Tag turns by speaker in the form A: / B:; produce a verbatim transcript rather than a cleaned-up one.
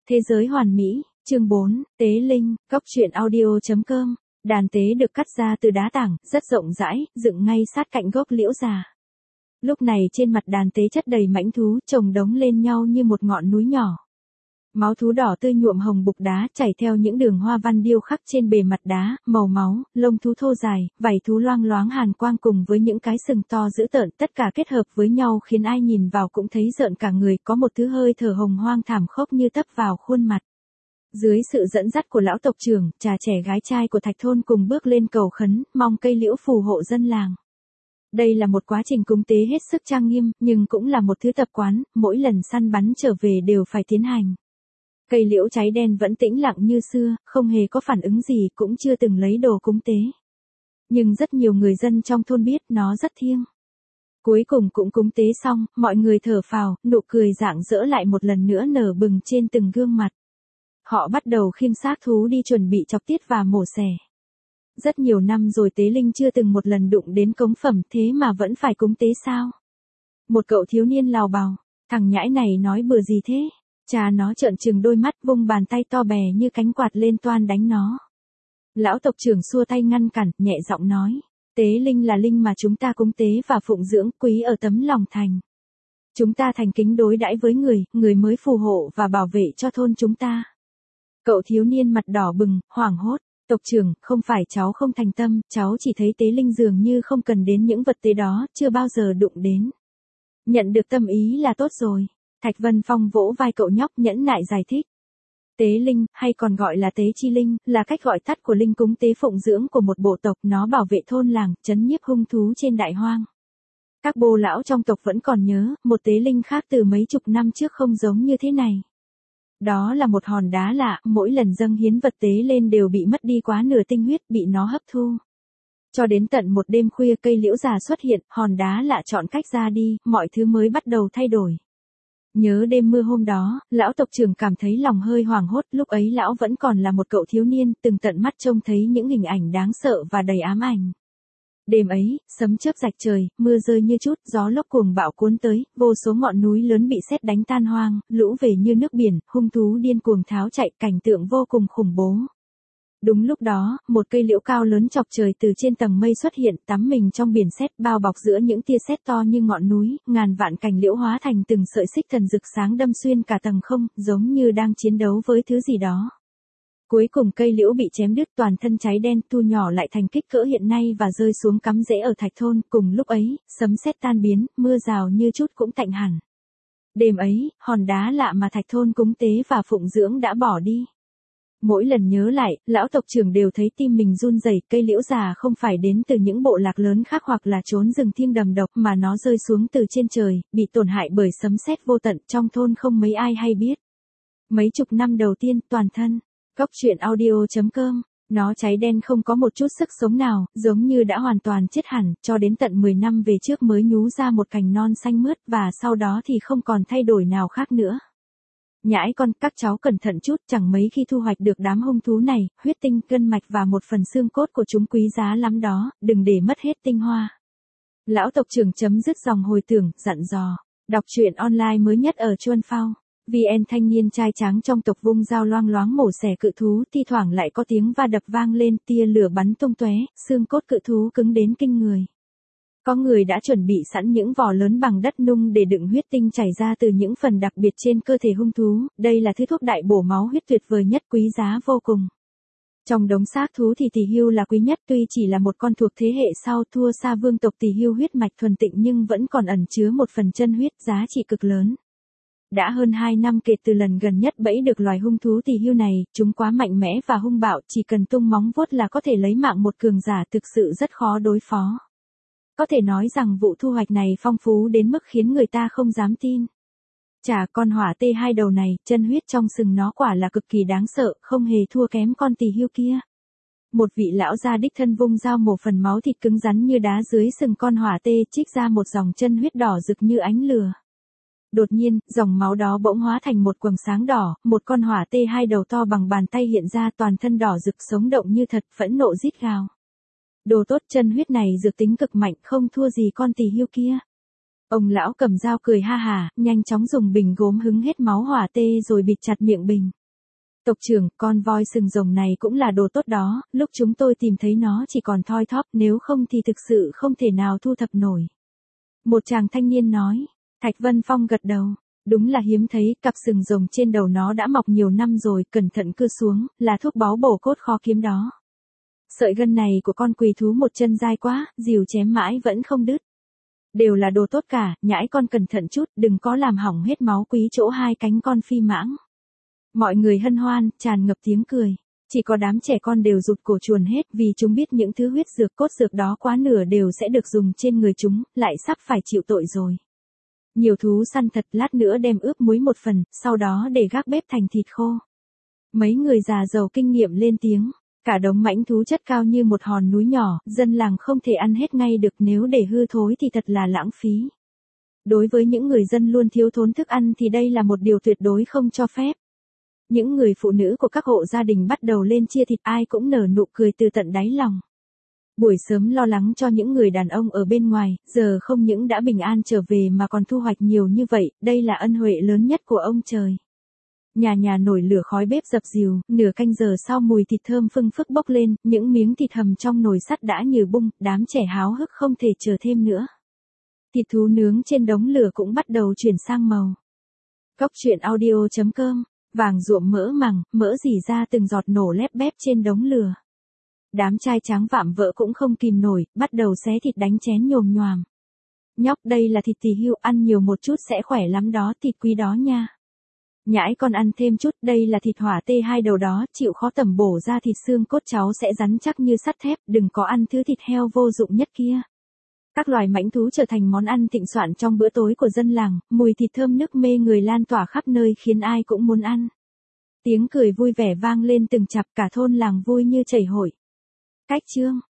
A: Thế giới hoàn mỹ, chương bốn, Tế Linh, Góc truyện audio chấm com. Đàn tế được cắt ra từ đá tảng, rất rộng rãi, dựng ngay sát cạnh gốc liễu già. Lúc này trên mặt đàn tế chất đầy mãnh thú, chồng đống lên nhau như một ngọn núi nhỏ. Máu thú đỏ tươi nhuộm hồng bục đá chảy theo những đường hoa văn điêu khắc trên bề mặt đá, màu máu, lông thú thô dài, vảy thú loang loáng hàn quang cùng với những cái sừng to dữ tợn, tất cả kết hợp với nhau khiến ai nhìn vào cũng thấy rợn cả người, có một thứ hơi thở hồng hoang thảm khốc như tấp vào khuôn mặt. Dưới sự dẫn dắt của lão tộc trưởng, trà trẻ gái trai của Thạch thôn cùng bước lên cầu khấn, mong cây liễu phù hộ dân làng. Đây là một quá trình cúng tế hết sức trang nghiêm, nhưng cũng là một thứ tập quán, mỗi lần săn bắn trở về đều phải tiến hành. Cây liễu cháy đen vẫn tĩnh lặng như xưa, không hề có phản ứng gì, cũng chưa từng lấy đồ cúng tế. Nhưng rất nhiều người dân trong thôn biết nó rất thiêng. Cuối cùng cũng cúng tế xong, mọi người thở phào, nụ cười rạng rỡ lại một lần nữa nở bừng trên từng gương mặt. Họ bắt đầu khiêng xác thú đi chuẩn bị chọc tiết và mổ xẻ. Rất nhiều năm rồi Tế Linh chưa từng một lần đụng đến cống phẩm, thế mà vẫn phải cúng tế sao? Một cậu thiếu niên lào bào, thằng nhãi này nói bừa gì thế? Cha nó trợn trừng đôi mắt, vung bàn tay to bè như cánh quạt lên toan đánh nó. Lão tộc trưởng xua tay ngăn cản, nhẹ giọng nói, Tế Linh là linh mà chúng ta cúng tế và phụng dưỡng, quý ở tấm lòng thành. Chúng ta thành kính đối đãi với người, người mới phù hộ và bảo vệ cho thôn chúng ta. Cậu thiếu niên mặt đỏ bừng, hoảng hốt, tộc trưởng, không phải cháu không thành tâm, cháu chỉ thấy Tế Linh dường như không cần đến những vật tế đó, chưa bao giờ đụng đến. Nhận được tâm ý là tốt rồi. Thạch Vân Phong vỗ vai cậu nhóc nhẫn nại giải thích. Tế Linh, hay còn gọi là Tế Chi Linh, là cách gọi tắt của linh cúng tế phụng dưỡng của một bộ tộc, nó bảo vệ thôn làng, trấn nhiếp hung thú trên đại hoang. Các bô lão trong tộc vẫn còn nhớ, một Tế Linh khác từ mấy chục năm trước không giống như thế này. Đó là một hòn đá lạ, mỗi lần dâng hiến vật tế lên đều bị mất đi quá nửa tinh huyết, bị nó hấp thu. Cho đến tận một đêm khuya cây liễu già xuất hiện, hòn đá lạ chọn cách ra đi, mọi thứ mới bắt đầu thay đổi. Nhớ đêm mưa hôm đó, lão tộc trưởng cảm thấy lòng hơi hoảng hốt, lúc ấy lão vẫn còn là một cậu thiếu niên, từng tận mắt trông thấy những hình ảnh đáng sợ và đầy ám ảnh. Đêm ấy, sấm chớp rạch trời, mưa rơi như chút, gió lốc cuồng bạo cuốn tới, vô số ngọn núi lớn bị sét đánh tan hoang, lũ về như nước biển, hung thú điên cuồng tháo chạy, cảnh tượng vô cùng khủng bố. Đúng lúc đó, một cây liễu cao lớn chọc trời từ trên tầng mây xuất hiện, tắm mình trong biển sét, bao bọc giữa những tia sét to như ngọn núi, ngàn vạn cành liễu hóa thành từng sợi xích thần rực sáng đâm xuyên cả tầng không, giống như đang chiến đấu với thứ gì đó. Cuối cùng cây liễu bị chém đứt, toàn thân cháy đen, thu nhỏ lại thành kích cỡ hiện nay và rơi xuống cắm rễ ở Thạch thôn. Cùng lúc ấy, sấm sét tan biến, mưa rào như chút cũng tạnh hẳn. Đêm ấy, hòn đá lạ mà Thạch thôn cúng tế và phụng dưỡng đã bỏ đi. Mỗi lần nhớ lại, lão tộc trưởng đều thấy tim mình run rẩy. Cây liễu già không phải đến từ những bộ lạc lớn khác hoặc là trốn rừng thiêng đầm độc, mà nó rơi xuống từ trên trời, bị tổn hại bởi sấm sét vô tận, trong thôn không mấy ai hay biết. Mấy chục năm đầu tiên, toàn thân, Góc truyện audio chấm com, nó cháy đen không có một chút sức sống nào, giống như đã hoàn toàn chết hẳn, cho đến tận mười năm về trước mới nhú ra một cành non xanh mướt, và sau đó thì không còn thay đổi nào khác nữa. Nhãi con, các cháu cẩn thận chút, chẳng mấy khi thu hoạch được đám hung thú này, huyết tinh, gân mạch và một phần xương cốt của chúng quý giá lắm đó, đừng để mất hết tinh hoa. Lão tộc trưởng chấm dứt dòng hồi tưởng, dặn dò. Đọc truyện online mới nhất ở Chuan Phao. vê en thanh niên trai tráng trong tộc vung dao loang loáng mổ xẻ cự thú, thi thoảng lại có tiếng va đập vang lên, tia lửa bắn tung tóe, xương cốt cự thú cứng đến kinh người. Có người đã chuẩn bị sẵn những vỏ lớn bằng đất nung để đựng huyết tinh chảy ra từ những phần đặc biệt trên cơ thể hung thú, đây là thứ thuốc đại bổ máu huyết tuyệt vời nhất, quý giá vô cùng. Trong đống xác thú thì tỳ hưu là quý nhất, tuy chỉ là một con thuộc thế hệ sau, thua xa vương tộc tỳ hưu huyết mạch thuần tịnh, nhưng vẫn còn ẩn chứa một phần chân huyết, giá trị cực lớn. Đã hơn hai năm kể từ lần gần nhất bẫy được loài hung thú tỳ hưu này, chúng quá mạnh mẽ và hung bạo, chỉ cần tung móng vuốt là có thể lấy mạng một cường giả, thực sự rất khó đối phó. Có thể nói rằng vụ thu hoạch này phong phú đến mức khiến người ta không dám tin. Chà, con hỏa tê hai đầu này, chân huyết trong sừng nó quả là cực kỳ đáng sợ, không hề thua kém con tỳ hưu kia. Một vị lão gia đích thân vung dao mổ phần máu thịt cứng rắn như đá dưới sừng con hỏa tê, trích ra một dòng chân huyết đỏ rực như ánh lửa. Đột nhiên, dòng máu đó bỗng hóa thành một quầng sáng đỏ, một con hỏa tê hai đầu to bằng bàn tay hiện ra, toàn thân đỏ rực sống động như thật, phẫn nộ rít gào. Đồ tốt, chân huyết này dược tính cực mạnh, không thua gì con tỳ hưu kia. Ông lão cầm dao cười ha hà, nhanh chóng dùng bình gốm hứng hết máu hỏa tê rồi bịt chặt miệng bình. Tộc trưởng, con voi sừng rồng này cũng là đồ tốt đó, lúc chúng tôi tìm thấy nó chỉ còn thoi thóp, nếu không thì thực sự không thể nào thu thập nổi. Một chàng thanh niên nói. Thạch Vân Phong gật đầu. Đúng là hiếm thấy, cặp sừng rồng trên đầu nó đã mọc nhiều năm rồi, cẩn thận cưa xuống, là thuốc báu bổ cốt khó kiếm đó. Sợi gân này của con quỳ thú một chân dai quá, rìu chém mãi vẫn không đứt. Đều là đồ tốt cả, nhãi con cẩn thận chút, đừng có làm hỏng hết máu quý chỗ hai cánh con phi mãng. Mọi người hân hoan, tràn ngập tiếng cười. Chỉ có đám trẻ con đều rụt cổ chuồn hết vì chúng biết những thứ huyết dược cốt dược đó quá nửa đều sẽ được dùng trên người chúng, lại sắp phải chịu tội rồi. Nhiều thú săn thật, lát nữa đem ướp muối một phần, sau đó để gác bếp thành thịt khô. Mấy người già giàu kinh nghiệm lên tiếng. Cả đống mãnh thú chất cao như một hòn núi nhỏ, dân làng không thể ăn hết ngay được, nếu để hư thối thì thật là lãng phí. Đối với những người dân luôn thiếu thốn thức ăn thì đây là một điều tuyệt đối không cho phép. Những người phụ nữ của các hộ gia đình bắt đầu lên chia thịt, ai cũng nở nụ cười từ tận đáy lòng. Buổi sớm lo lắng cho những người đàn ông ở bên ngoài, giờ không những đã bình an trở về mà còn thu hoạch nhiều như vậy, đây là ân huệ lớn nhất của ông trời. Nhà nhà nổi lửa khói bếp dập dìu, nửa canh giờ sau mùi thịt thơm phưng phức bốc lên, những miếng thịt hầm trong nồi sắt đã như bung, đám trẻ háo hức không thể chờ thêm nữa. Thịt thú nướng trên đống lửa cũng bắt đầu chuyển sang màu. Cốc truyện audio chấm com, vàng ruộm mỡ màng, mỡ rỉ ra từng giọt nổ lép bép trên đống lửa. Đám trai tráng vạm vỡ cũng không kìm nổi, bắt đầu xé thịt đánh chén nhồm nhoàm. Nhóc, đây là thịt tỳ hưu, ăn nhiều một chút sẽ khỏe lắm đó, thịt quý đó nha. Nhãi con ăn thêm chút, đây là thịt hỏa tê hai đầu đó, chịu khó tẩm bổ ra thịt xương cốt cháu sẽ rắn chắc như sắt thép, đừng có ăn thứ thịt heo vô dụng nhất kia. Các loài mãnh thú trở thành món ăn thịnh soạn trong bữa tối của dân làng, mùi thịt thơm nức mê người lan tỏa khắp nơi khiến ai cũng muốn ăn. Tiếng cười vui vẻ vang lên từng chặp, cả thôn làng vui như chảy hội. Cách chương